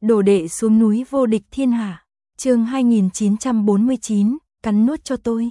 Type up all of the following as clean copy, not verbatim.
Đồ đệ xuống núi vô địch thiên hạ. Chương 2949, cắn nuốt cho tôi.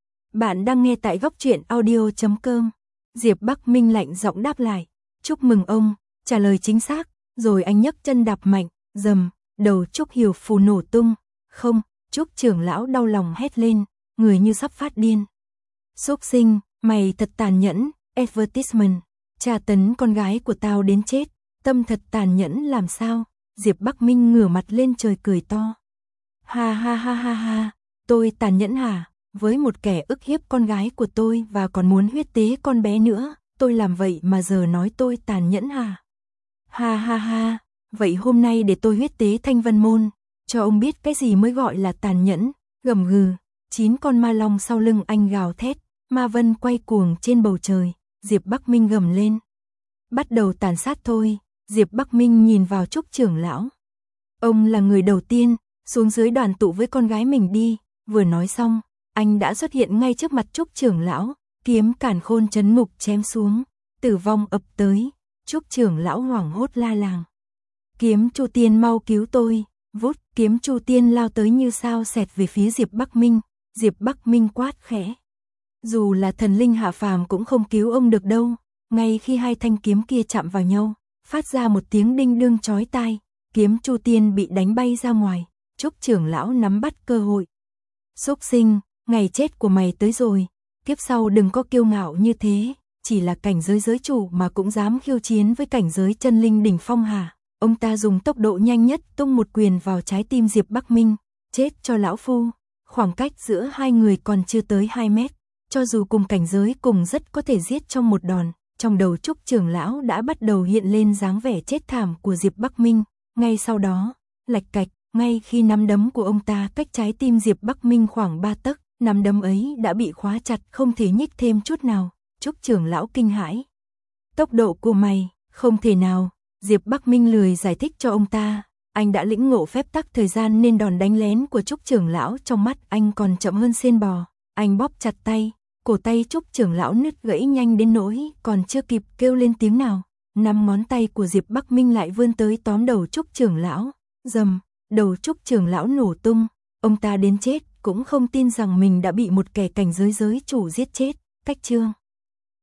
Bạn đang nghe tại góc truyện audio.com. Diệp Bắc Minh lạnh giọng đáp lại. Chúc mừng ông, trả lời chính xác. Rồi anh nhấc chân đạp mạnh, dầm, đầu Trúc Hiểu Phù nổ tung. Không, Trúc trưởng lão đau lòng hét lên, người như sắp phát điên. Xúc sinh, mày thật tàn nhẫn, advertisement, tra tấn con gái của tao đến chết, tâm thật tàn nhẫn làm sao? Diệp Bắc Minh ngửa mặt lên trời cười to. Ha ha ha ha ha, tôi tàn nhẫn hả? Với một kẻ ức hiếp con gái của tôi và còn muốn huyết tế con bé nữa, tôi làm vậy mà giờ nói tôi tàn nhẫn hả? Ha ha ha, vậy hôm nay để tôi huyết tế Thanh Vân Môn, cho ông biết cái gì mới gọi là tàn nhẫn. Gầm gừ, 9 con ma long sau lưng anh gào thét, ma vân quay cuồng trên bầu trời, Diệp Bắc Minh gầm lên. Bắt đầu tàn sát thôi. Diệp Bắc Minh nhìn vào Trúc trưởng lão. Ông là người đầu tiên xuống dưới đoàn tụ với con gái mình đi. Vừa nói xong, anh đã xuất hiện ngay trước mặt Trúc trưởng lão, kiếm càn khôn chấn ngục chém xuống, tử vong ập tới. Trúc trưởng lão hoảng hốt la làng. Kiếm Chu Tiên mau cứu tôi. Vút, kiếm Chu Tiên lao tới như sao xẹt về phía Diệp Bắc Minh. Diệp Bắc Minh quát khẽ. Dù là thần linh hạ phàm cũng không cứu ông được đâu. Ngay khi hai thanh kiếm kia chạm vào nhau, phát ra một tiếng đinh đương chói tai, kiếm Chu Tiên bị đánh bay ra ngoài. Trúc trưởng lão nắm bắt cơ hội. Xúc sinh, ngày chết của mày tới rồi, kiếp sau đừng có kiêu ngạo như thế, chỉ là cảnh giới giới chủ mà cũng dám khiêu chiến với cảnh giới chân linh đỉnh phong hả? Ông ta dùng tốc độ nhanh nhất tung một quyền vào trái tim Diệp Bắc Minh, chết cho lão phu. Khoảng cách giữa hai người còn chưa tới 2 mét, cho dù cùng cảnh giới cùng rất có thể giết trong một đòn. Trong đầu Trúc trưởng lão đã bắt đầu hiện lên dáng vẻ chết thảm của Diệp Bắc Minh. Ngay sau đó, lạch cạch, ngay khi nắm đấm của ông ta cách trái tim Diệp Bắc Minh khoảng 3 tấc, nắm đấm ấy đã bị khóa chặt không thể nhích thêm chút nào. Trúc trưởng lão kinh hãi. Tốc độ của mày, không thể nào. Diệp Bắc Minh lười giải thích cho ông ta. Anh đã lĩnh ngộ phép tắc thời gian nên đòn đánh lén của Trúc trưởng lão trong mắt anh còn chậm hơn sên bò. Anh bóp chặt tay. Cổ tay Trúc trưởng lão nứt gãy nhanh đến nỗi còn chưa kịp kêu lên tiếng nào. 5 ngón tay của Diệp Bắc Minh lại vươn tới tóm đầu Trúc trưởng lão. Dầm, đầu Trúc trưởng lão nổ tung. Ông ta đến chết cũng không tin rằng mình đã bị một kẻ cảnh giới giới chủ giết chết. Cách chương